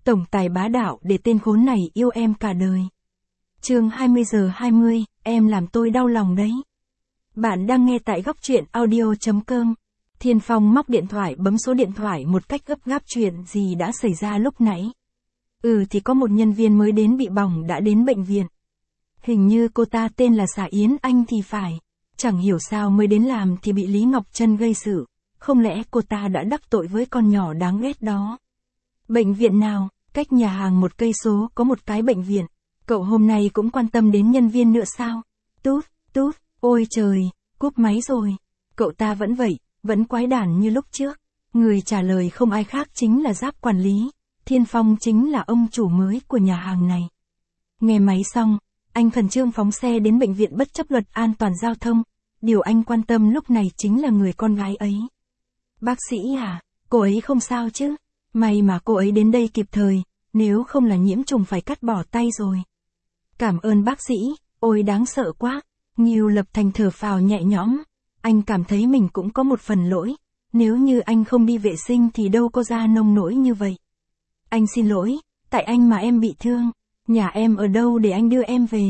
Tổng tài bá đạo để tên khốn này yêu em cả đời. Chương 20:20, em làm tôi đau lòng đấy. Bạn đang nghe tại góc truyện audio.com. Thiên Phong móc điện thoại bấm số điện thoại một cách gấp gáp. Chuyện gì đã xảy ra lúc nãy? Thì có một nhân viên mới đến bị bỏng đã đến bệnh viện. Hình như cô ta tên là Xà Yến Anh thì phải. Chẳng hiểu sao mới đến làm thì bị Lý Ngọc Trân gây sự. Không lẽ cô ta đã đắc tội với con nhỏ đáng ghét đó? Bệnh viện nào? Cách nhà hàng 1 cây số có một cái bệnh viện. Cậu hôm nay cũng quan tâm đến nhân viên nữa sao? Tút, ôi trời, cúp máy rồi. Cậu ta vẫn vậy, vẫn quái đản như lúc trước. Người trả lời không ai khác chính là Giáp quản lý. Thiên Phong chính là ông chủ mới của nhà hàng này. Nghe máy xong, anh khẩn trương phóng xe đến bệnh viện bất chấp luật an toàn giao thông. Điều anh quan tâm lúc này chính là người con gái ấy. Bác sĩ à, cô ấy không sao chứ? May mà cô ấy đến đây kịp thời, nếu không là nhiễm trùng phải cắt bỏ tay rồi. Cảm ơn bác sĩ, ôi đáng sợ quá. Ngưu Lập Thành thở phào nhẹ nhõm. Anh cảm thấy mình cũng có một phần lỗi. Nếu như anh không đi vệ sinh thì đâu có ra nông nỗi như vậy. Anh xin lỗi, tại anh mà em bị thương. Nhà em ở đâu để anh đưa em về?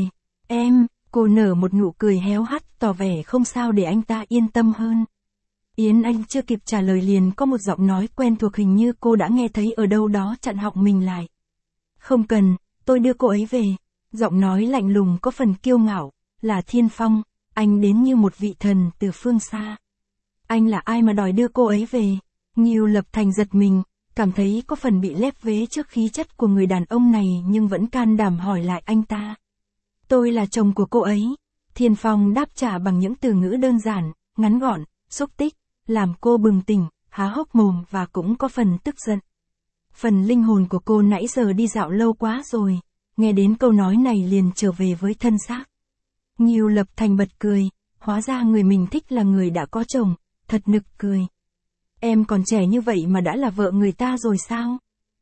Cô nở một nụ cười héo hắt tỏ vẻ không sao để anh ta yên tâm hơn. Yến Anh chưa kịp trả lời liền có một giọng nói quen thuộc, hình như cô đã nghe thấy ở đâu đó chặn họng mình lại. Không cần, tôi đưa cô ấy về. Giọng nói lạnh lùng có phần kiêu ngạo, là Thiên Phong, anh đến như một vị thần từ phương xa. Anh là ai mà đòi đưa cô ấy về? Ngưu Lập Thành giật mình, cảm thấy có phần bị lép vế trước khí chất của người đàn ông này nhưng vẫn can đảm hỏi lại anh ta. Tôi là chồng của cô ấy. Thiên Phong đáp trả bằng những từ ngữ đơn giản, ngắn gọn, xúc tích, làm cô bừng tỉnh, há hốc mồm và cũng có phần tức giận. Phần linh hồn của cô nãy giờ đi dạo lâu quá rồi, nghe đến câu nói này liền trở về với thân xác. Ngưu Lập Thành bật cười, hóa ra người mình thích là người đã có chồng, thật nực cười. Em còn trẻ như vậy mà đã là vợ người ta rồi sao?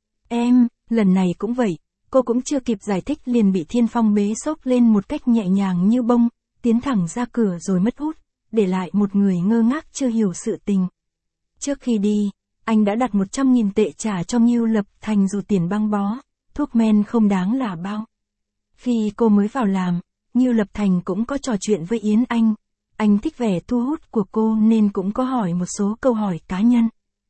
Lần này cũng vậy, cô cũng chưa kịp giải thích liền bị Thiên Phong bế xốc lên một cách nhẹ nhàng như bông, tiến thẳng ra cửa rồi mất hút, để lại một người ngơ ngác chưa hiểu sự tình. Trước khi đi, anh đã đặt 100.000 tệ trả cho Ngưu Lập Thành dù tiền băng bó, thuốc men không đáng là bao. Khi cô mới vào làm, Ngưu Lập Thành cũng có trò chuyện với Yến Anh. Anh thích vẻ thu hút của cô nên cũng có hỏi một số câu hỏi cá nhân.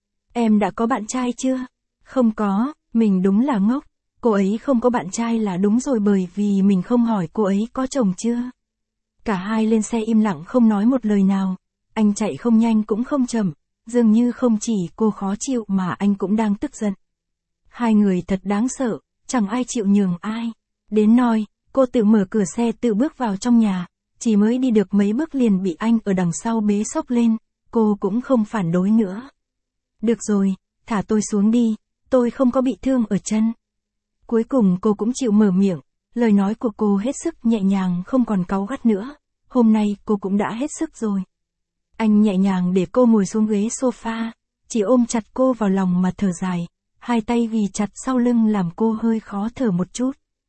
Em đã có bạn trai chưa? Không có, mình đúng là ngốc. Cô ấy không có bạn trai là đúng rồi, bởi vì mình không hỏi cô ấy có chồng chưa. Cả hai lên xe im lặng không nói một lời nào. Anh chạy không nhanh cũng không chậm, dường như không chỉ cô khó chịu mà anh cũng đang tức giận. Hai người thật đáng sợ, chẳng ai chịu nhường ai. Đến nỗi, cô tự mở cửa xe tự bước vào trong nhà, chỉ mới đi được mấy bước liền bị anh ở đằng sau bế xốc lên, cô cũng không phản đối nữa. Được rồi, thả tôi xuống đi, tôi không có bị thương ở chân. Cuối cùng cô cũng chịu mở miệng, lời nói của cô hết sức nhẹ nhàng không còn cáu gắt nữa, hôm nay cô cũng đã hết sức rồi. Anh nhẹ nhàng để cô ngồi xuống ghế sofa, chỉ ôm chặt cô vào lòng mà thở dài, hai tay ghi chặt sau lưng làm cô hơi khó thở một chút.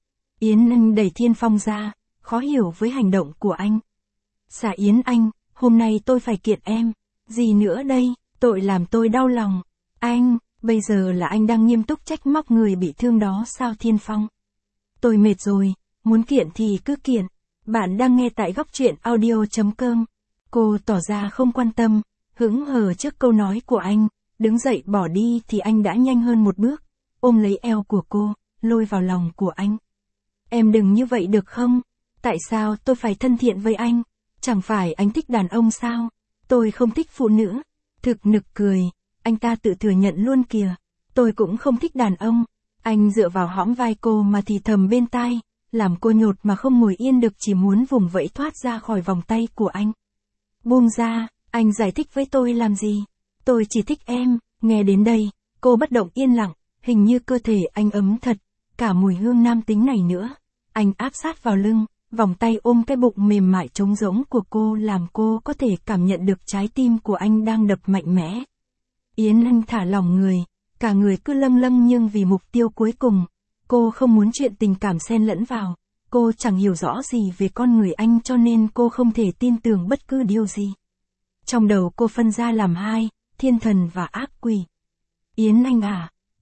Yến Anh đẩy Thiên Phong ra, khó hiểu với hành động của anh. Xà Yến Anh, hôm nay tôi phải kiện em. Gì nữa đây, tội làm tôi đau lòng. Anh, bây giờ là anh đang nghiêm túc trách móc người bị thương đó sao Thiên Phong? Tôi mệt rồi, muốn kiện thì cứ kiện. Bạn đang nghe tại góc truyện audio.com. Cô tỏ ra không quan tâm, hững hờ trước câu nói của anh, đứng dậy bỏ đi thì anh đã nhanh hơn một bước, ôm lấy eo của cô, lôi vào lòng của anh. Em đừng như vậy được không? Tại sao tôi phải thân thiện với anh? Chẳng phải anh thích đàn ông sao? Tôi không thích phụ nữ. Thực nực cười, anh ta tự thừa nhận luôn kìa. Tôi cũng không thích đàn ông. Anh dựa vào hõm vai cô mà thì thầm bên tai, làm cô nhột mà không ngồi yên được, chỉ muốn vùng vẫy thoát ra khỏi vòng tay của anh. Buông ra, anh giải thích với tôi làm gì? Tôi chỉ thích em. Nghe đến đây, cô bất động yên lặng, hình như cơ thể anh ấm thật, cả mùi hương nam tính này nữa. Anh áp sát vào lưng, vòng tay ôm cái bụng mềm mại trống rỗng của cô làm cô có thể cảm nhận được trái tim của anh đang đập mạnh mẽ. Yến Anh thả lỏng người, cả người cứ lâng lâng nhưng vì mục tiêu cuối cùng, cô không muốn chuyện tình cảm xen lẫn vào. Cô chẳng hiểu rõ gì về con người anh cho nên cô không thể tin tưởng bất cứ điều gì. Trong đầu cô phân ra làm hai, thiên thần và ác quỷ. Yến Anh à,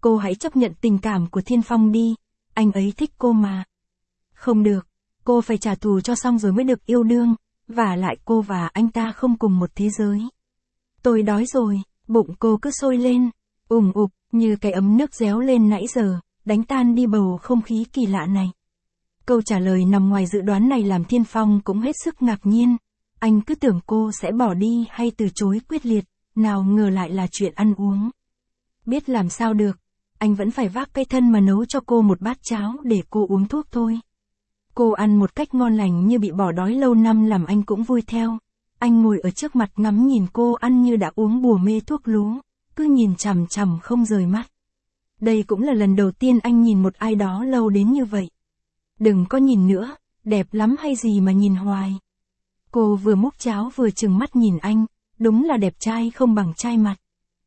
Cô hãy chấp nhận tình cảm của Thiên Phong đi, anh ấy thích cô mà. Không được, cô phải trả thù cho xong rồi mới được yêu đương, vả lại cô và anh ta không cùng một thế giới. Tôi đói rồi, bụng cô cứ sôi lên, ùm ụp, như cái ấm nước réo lên nãy giờ, đánh tan đi bầu không khí kỳ lạ này. Câu trả lời nằm ngoài dự đoán này làm Thiên Phong cũng hết sức ngạc nhiên. Anh cứ tưởng cô sẽ bỏ đi hay từ chối quyết liệt, nào ngờ lại là chuyện ăn uống. Biết làm sao được, anh vẫn phải vác cái thân mà nấu cho cô một bát cháo để cô uống thuốc thôi. Cô ăn một cách ngon lành như bị bỏ đói lâu năm làm anh cũng vui theo. Anh ngồi ở trước mặt ngắm nhìn cô ăn như đã uống bùa mê thuốc lú, cứ nhìn chằm chằm không rời mắt. Đây cũng là lần đầu tiên anh nhìn một ai đó lâu đến như vậy. Đừng có nhìn nữa, đẹp lắm hay gì mà nhìn hoài. Cô vừa múc cháo vừa trừng mắt nhìn anh, đúng là đẹp trai không bằng trai mặt.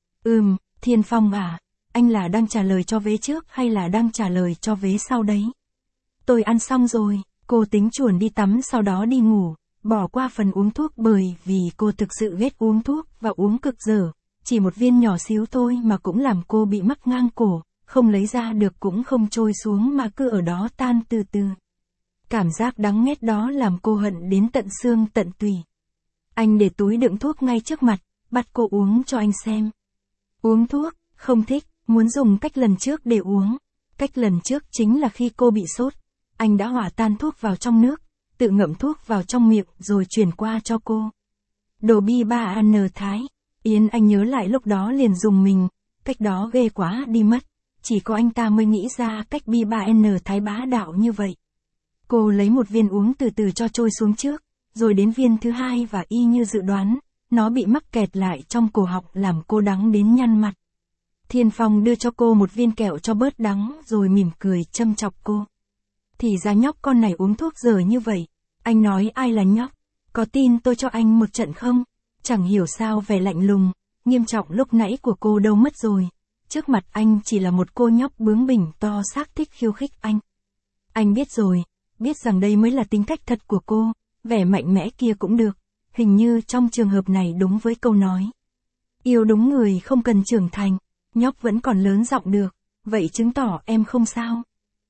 Thiên Phong à, anh là đang trả lời cho vế trước hay là đang trả lời cho vế sau đấy? Tôi ăn xong rồi, cô tính chuồn đi tắm sau đó đi ngủ, bỏ qua phần uống thuốc bởi vì cô thực sự ghét uống thuốc và uống cực dở. Chỉ một viên nhỏ xíu thôi mà cũng làm cô bị mắc ngang cổ, không lấy ra được cũng không trôi xuống mà cứ ở đó tan từ từ. Cảm giác đắng nghét đó làm cô hận đến tận xương tận tủy. Anh để túi đựng thuốc ngay trước mặt, bắt cô uống cho anh xem. Uống thuốc, không thích, muốn dùng cách lần trước để uống. Cách lần trước chính là khi cô bị sốt. Anh đã hòa tan thuốc vào trong nước, tự ngậm thuốc vào trong miệng rồi chuyển qua cho cô. Đồ bi ba an thái. Yến Anh nhớ lại lúc đó liền dùng mình, cách đó ghê quá đi mất. Chỉ có anh ta mới nghĩ ra cách bi ba n thái bá đạo như vậy. Cô lấy một viên uống từ từ cho trôi xuống trước, rồi đến viên thứ hai và y như dự đoán, nó bị mắc kẹt lại trong cổ họng làm cô đắng đến nhăn mặt. Thiên Phong đưa cho cô một viên kẹo cho bớt đắng rồi mỉm cười châm chọc cô. Thì ra nhóc con này uống thuốc dở như vậy. Anh nói ai là nhóc? Có tin tôi cho anh một trận không? Chẳng hiểu sao vẻ lạnh lùng, nghiêm trọng lúc nãy của cô đâu mất rồi. Trước mặt anh chỉ là một cô nhóc bướng bỉnh to xác thích khiêu khích anh. Anh biết rồi, biết rằng đây mới là tính cách thật của cô, vẻ mạnh mẽ kia cũng được. Hình như trong trường hợp này đúng với câu nói. Yêu đúng người không cần trưởng thành, nhóc vẫn còn lớn giọng được, vậy chứng tỏ em không sao.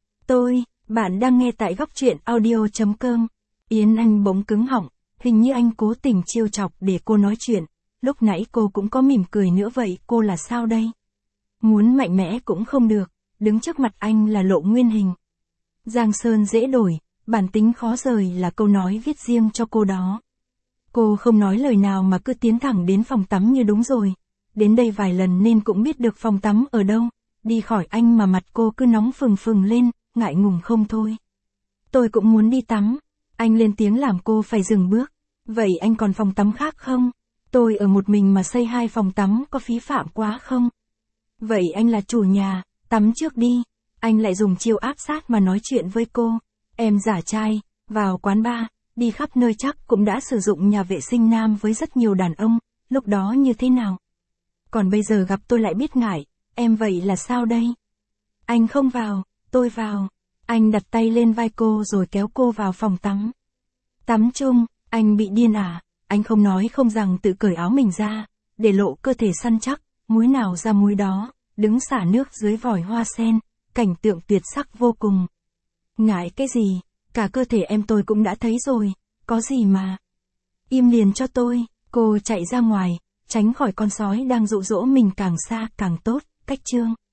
Bạn đang nghe tại góc truyện audio.com. Yến Anh bỗng cứng họng, hình như anh cố tình trêu chọc để cô nói chuyện. Lúc nãy cô cũng có mỉm cười nữa vậy, cô là sao đây? Muốn mạnh mẽ cũng không được, đứng trước mặt anh là lộ nguyên hình. Giang sơn dễ đổi, bản tính khó rời là câu nói viết riêng cho cô đó. Cô không nói lời nào mà cứ tiến thẳng đến phòng tắm như đúng rồi. Đến đây vài lần nên cũng biết được phòng tắm ở đâu. Đi khỏi anh mà mặt cô cứ nóng phừng phừng lên, ngại ngùng không thôi. Tôi cũng muốn đi tắm. Anh lên tiếng làm cô phải dừng bước. Vậy anh còn phòng tắm khác không? Tôi ở một mình mà xây 2 phòng tắm có phí phạm quá không? Vậy anh là chủ nhà, tắm trước đi. Anh lại dùng chiêu áp sát mà nói chuyện với cô. Em giả trai, vào quán bar, đi khắp nơi chắc cũng đã sử dụng nhà vệ sinh nam với rất nhiều đàn ông, lúc đó như thế nào? Còn bây giờ gặp tôi lại biết ngại, em vậy là sao đây? Anh không vào, tôi vào. Anh đặt tay lên vai cô rồi kéo cô vào phòng tắm. Tắm chung, anh bị điên à? Anh không nói không rằng tự cởi áo mình ra, để lộ cơ thể săn chắc, múi nào ra múi đó, đứng xả nước dưới vòi hoa sen, cảnh tượng tuyệt sắc vô cùng. Ngại cái gì, cả cơ thể em tôi cũng đã thấy rồi, có gì mà. Im liền cho tôi, cô chạy ra ngoài, tránh khỏi con sói đang dụ dỗ mình càng xa càng tốt, cách chương.